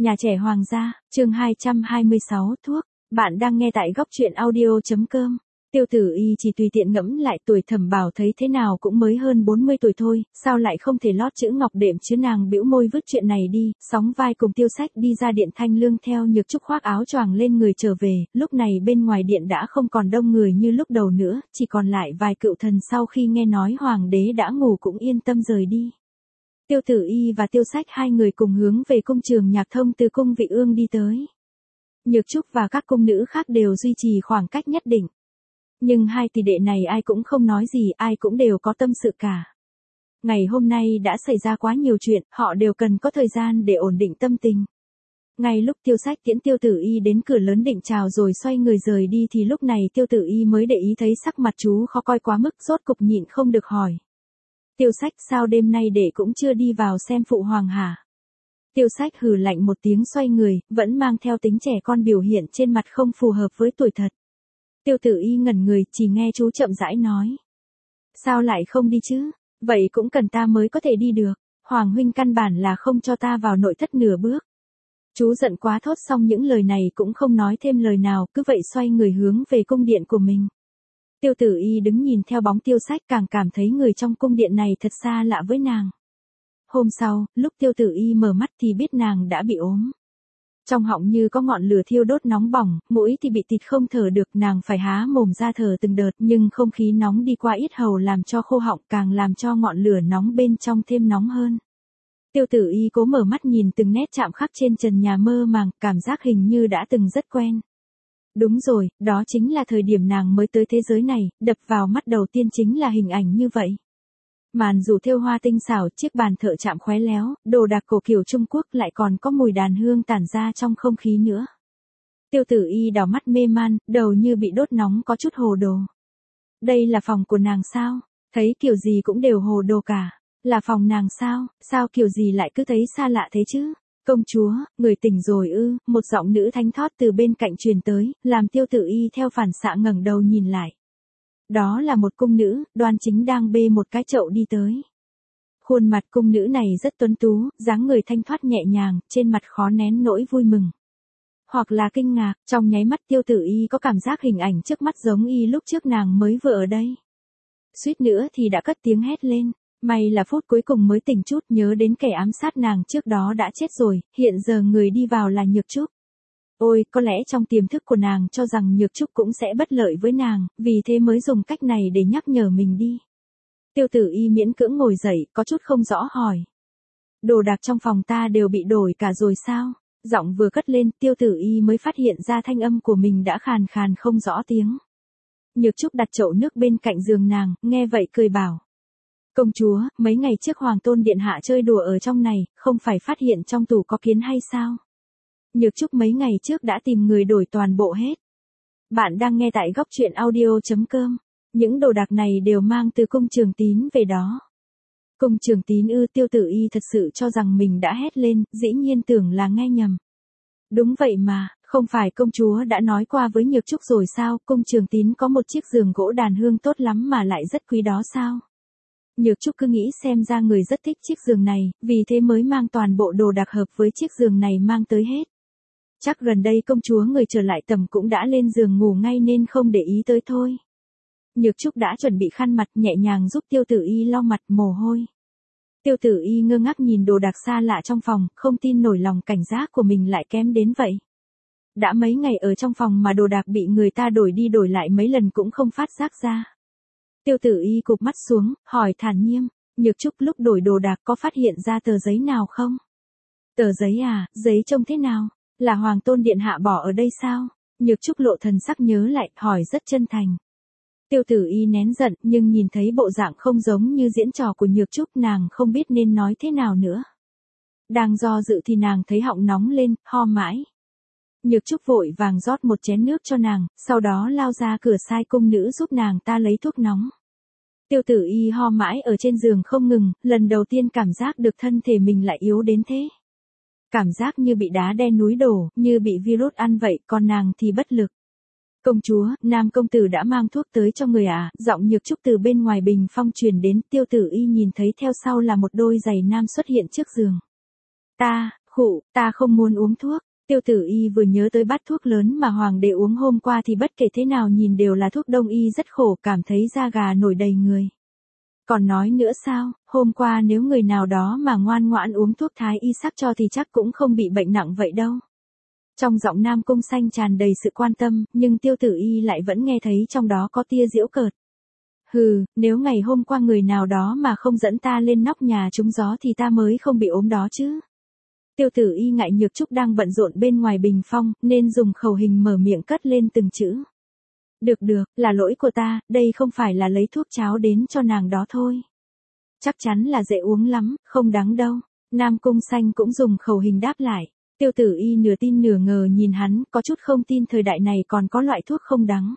Nhà trẻ Hoàng gia, chương 226, thuốc. Bạn đang nghe tại góc truyện audio.com. Tiêu Tử Y chỉ tùy tiện ngẫm lại tuổi Thẩm Bảo thấy thế nào cũng mới hơn 40 tuổi thôi, sao lại không thể lót chữ ngọc đệm chứ, nàng bĩu môi vứt chuyện này đi, sóng vai cùng Tiêu Sách đi ra điện Thanh Lương, theo Nhược Trúc khoác áo choàng lên người trở về. Lúc này bên ngoài điện đã không còn đông người như lúc đầu nữa, chỉ còn lại vài cựu thần sau khi nghe nói hoàng đế đã ngủ cũng yên tâm rời đi. Tiêu Tử Y và Tiêu Sách hai người cùng hướng về cung Trường Nhạc Thông từ cung Vị Ương đi tới. Nhược Trúc và các cung nữ khác đều duy trì khoảng cách nhất định. Nhưng hai tỷ đệ này ai cũng không nói gì, ai cũng đều có tâm sự cả. Ngày hôm nay đã xảy ra quá nhiều chuyện, họ đều cần có thời gian để ổn định tâm tình. Ngay lúc Tiêu Sách tiễn Tiêu Tử Y đến cửa lớn định chào rồi xoay người rời đi thì lúc này Tiêu Tử Y mới để ý thấy sắc mặt chú khó coi quá mức, rốt cục nhịn không được hỏi. Tiêu Sách, sao đêm nay đệ cũng chưa đi vào xem phụ hoàng hả? Tiêu Sách hừ lạnh một tiếng xoay người, vẫn mang theo tính trẻ con biểu hiện trên mặt không phù hợp với tuổi thật. Tiêu Tử Y ngẩn người, chỉ nghe chú chậm rãi nói. Sao lại không đi chứ? Vậy cũng cần ta mới có thể đi được. Hoàng huynh căn bản là không cho ta vào nội thất nửa bước. Chú giận quá, thốt xong những lời này cũng không nói thêm lời nào, cứ vậy xoay người hướng về cung điện của mình. Tiêu Tử Y đứng nhìn theo bóng Tiêu Sách, càng cảm thấy người trong cung điện này thật xa lạ với nàng. Hôm sau, lúc Tiêu Tử Y mở mắt thì biết nàng đã bị ốm. Trong họng như có ngọn lửa thiêu đốt nóng bỏng, mũi thì bị tịt không thở được, nàng phải há mồm ra thở từng đợt, nhưng không khí nóng đi qua yết hầu làm cho khô họng, càng làm cho ngọn lửa nóng bên trong thêm nóng hơn. Tiêu Tử Y cố mở mắt nhìn từng nét chạm khắc trên trần nhà mơ màng, cảm giác hình như đã từng rất quen. Đúng rồi, đó chính là thời điểm nàng mới tới thế giới này, đập vào mắt đầu tiên chính là hình ảnh như vậy. Màn dù thêu hoa tinh xảo, chiếc bàn thợ chạm khéo léo, đồ đạc cổ kiểu Trung Quốc, lại còn có mùi đàn hương tản ra trong không khí nữa. Tiêu Tử Y đảo mắt mê man, đầu như bị đốt nóng, có chút hồ đồ. Đây là phòng của nàng sao? Thấy kiểu gì cũng đều hồ đồ cả. Là phòng nàng sao? Sao kiểu gì lại cứ thấy xa lạ thế chứ? Công chúa, người tỉnh rồi ư? Một giọng nữ thánh thót từ bên cạnh truyền tới, làm Tiêu Tử Y theo phản xạ ngẩng đầu nhìn lại. Đó là một cung nữ, đoan chính đang bê một cái chậu đi tới. Khuôn mặt cung nữ này rất tuấn tú, dáng người thanh thoát nhẹ nhàng, trên mặt khó nén nỗi vui mừng. Hoặc là kinh ngạc, trong nháy mắt Tiêu Tử Y có cảm giác hình ảnh trước mắt giống y lúc trước nàng mới vừa ở đây. Suýt nữa thì đã cất tiếng hét lên. May là phút cuối cùng mới tỉnh chút, nhớ đến kẻ ám sát nàng trước đó đã chết rồi, hiện giờ người đi vào là Nhược Trúc. Ôi, có lẽ trong tiềm thức của nàng cho rằng Nhược Trúc cũng sẽ bất lợi với nàng, vì thế mới dùng cách này để nhắc nhở mình đi. Tiêu Tử Y miễn cưỡng ngồi dậy, có chút không rõ hỏi. Đồ đạc trong phòng ta đều bị đổi cả rồi sao? Giọng vừa cất lên, Tiêu Tử Y mới phát hiện ra thanh âm của mình đã khàn khàn không rõ tiếng. Nhược Trúc đặt chậu nước bên cạnh giường nàng, nghe vậy cười bảo. Công chúa, mấy ngày trước Hoàng tôn điện hạ chơi đùa ở trong này, không phải phát hiện trong tủ có kiến hay sao? Nhược Trúc mấy ngày trước đã tìm người đổi toàn bộ hết. Bạn đang nghe tại góc truyện audio.com. Những đồ đạc này đều mang từ cung Trường Tín về đó. Cung Trường Tín ư? Tiêu Tử Y thật sự cho rằng mình đã hét lên, dĩ nhiên tưởng là nghe nhầm. Đúng vậy mà, không phải công chúa đã nói qua với Nhược Trúc rồi sao? Cung Trường Tín có một chiếc giường gỗ đàn hương tốt lắm mà lại rất quý đó sao? Nhược Trúc cứ nghĩ xem ra người rất thích chiếc giường này, vì thế mới mang toàn bộ đồ đạc hợp với chiếc giường này mang tới hết. Chắc gần đây công chúa người trở lại tầm cũng đã lên giường ngủ ngay nên không để ý tới thôi. Nhược Trúc đã chuẩn bị khăn mặt, nhẹ nhàng giúp Tiêu Tử Y lau mặt mồ hôi. Tiêu Tử Y ngơ ngác nhìn đồ đạc xa lạ trong phòng, không tin nổi lòng cảnh giác của mình lại kém đến vậy. Đã mấy ngày ở trong phòng mà đồ đạc bị người ta đổi đi đổi lại mấy lần cũng không phát giác ra. Tiêu Tử Y cụp mắt xuống, hỏi thản nhiên, Nhược Trúc lúc đổi đồ đạc có phát hiện ra tờ giấy nào không? Tờ giấy à? Giấy trông thế nào? Là Hoàng tôn điện hạ bỏ ở đây sao? Nhược Trúc lộ thần sắc nhớ lại, hỏi rất chân thành. Tiêu Tử Y nén giận, nhưng nhìn thấy bộ dạng không giống như diễn trò của Nhược Trúc, nàng không biết nên nói thế nào nữa. Đang do dự thì nàng thấy họng nóng lên, ho mãi. Nhược Trúc vội vàng rót một chén nước cho nàng, sau đó lao ra cửa sai cung nữ giúp nàng ta lấy thuốc nóng. Tiêu Tử Y ho mãi ở trên giường không ngừng, lần đầu tiên cảm giác được thân thể mình lại yếu đến thế. Cảm giác như bị đá đè núi đổ, như bị virus ăn vậy, còn nàng thì bất lực. Công chúa, Nam công tử đã mang thuốc tới cho người à? Giọng Nhược Trúc từ bên ngoài bình phong truyền đến, Tiêu Tử Y nhìn thấy theo sau là một đôi giày nam xuất hiện trước giường. Ta, Khụ, ta không muốn uống thuốc. Tiêu tử y vừa nhớ tới bát thuốc lớn mà hoàng đệ uống hôm qua thì bất kể thế nào nhìn đều là thuốc đông y rất khổ, cảm thấy da gà nổi đầy người. Còn nói nữa sao, hôm qua nếu người nào đó mà ngoan ngoãn uống thuốc thái y sắc cho thì chắc cũng không bị bệnh nặng vậy đâu. Trong giọng Nam Cung Xanh tràn đầy sự quan tâm, nhưng Tiêu Tử Y lại vẫn nghe thấy trong đó có tia giễu cợt. Hừ, nếu ngày hôm qua người nào đó mà không dẫn ta lên nóc nhà trúng gió thì ta mới không bị ốm đó chứ. Tiêu Tử Y ngại Nhược Trúc đang bận rộn bên ngoài bình phong, nên dùng khẩu hình mở miệng cất lên từng chữ. Được, là lỗi của ta, đây không phải là lấy thuốc cháo đến cho nàng đó thôi. Chắc chắn là dễ uống lắm, không đáng đâu. Nam Cung Xanh cũng dùng khẩu hình đáp lại. Tiêu Tử Y nửa tin nửa ngờ nhìn hắn, có chút không tin thời đại này còn có loại thuốc không đắng.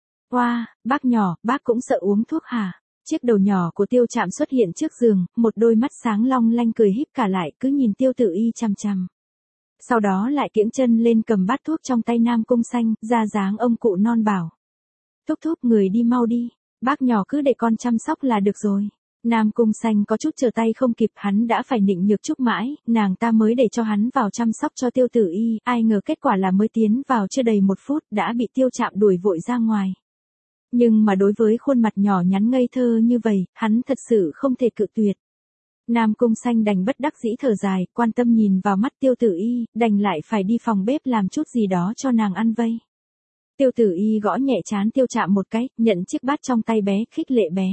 Oa, bác nhỏ, bác cũng sợ uống thuốc hả? Chiếc đầu nhỏ của Tiêu Trạm xuất hiện trước giường, một đôi mắt sáng long lanh cười híp cả lại, cứ nhìn Tiêu Tử Y chằm chằm. Sau đó lại kiễng chân lên cầm bát thuốc trong tay Nam Cung Xanh, ra dáng ông cụ non bảo. Thúc người đi mau đi, bác nhỏ cứ để con chăm sóc là được rồi. Nam Cung Xanh có chút trở tay không kịp, hắn đã phải nịnh Nhược Trúc mãi, nàng ta mới để cho hắn vào chăm sóc cho Tiêu Tử Y, ai ngờ kết quả là mới tiến vào chưa đầy 1 phút đã bị Tiêu Trạm đuổi vội ra ngoài. Nhưng mà đối với khuôn mặt nhỏ nhắn ngây thơ như vậy, hắn thật sự không thể cự tuyệt. Nam Cung Xanh đành bất đắc dĩ thở dài, quan tâm nhìn vào mắt Tiêu Tử Y, đành lại phải đi phòng bếp làm chút gì đó cho nàng ăn vây. Tiêu Tử Y gõ nhẹ trán Tiêu Trạm một cái, nhận chiếc bát trong tay bé, khích lệ bé.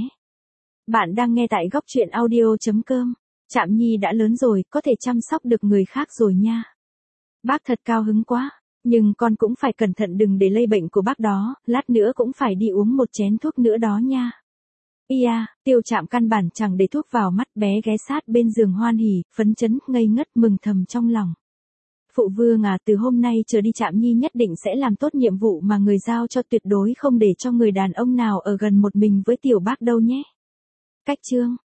Bạn đang nghe tại góc truyện audio.com. Trạm Nhi đã lớn rồi, có thể chăm sóc được người khác rồi nha. Bác thật cao hứng quá, nhưng con cũng phải cẩn thận đừng để lây bệnh của bác đó, lát nữa cũng phải đi uống một chén thuốc nữa đó nha. Ia, Tiêu Trạm căn bản chẳng để thuốc vào mắt, bé ghé sát bên giường hoan hỉ, phấn chấn, ngây ngất mừng thầm trong lòng. Phụ vương à, từ hôm nay trở đi Trạm Nhi nhất định sẽ làm tốt nhiệm vụ mà người giao cho, tuyệt đối không để cho người đàn ông nào ở gần một mình với tiểu bác đâu nhé. Cách chương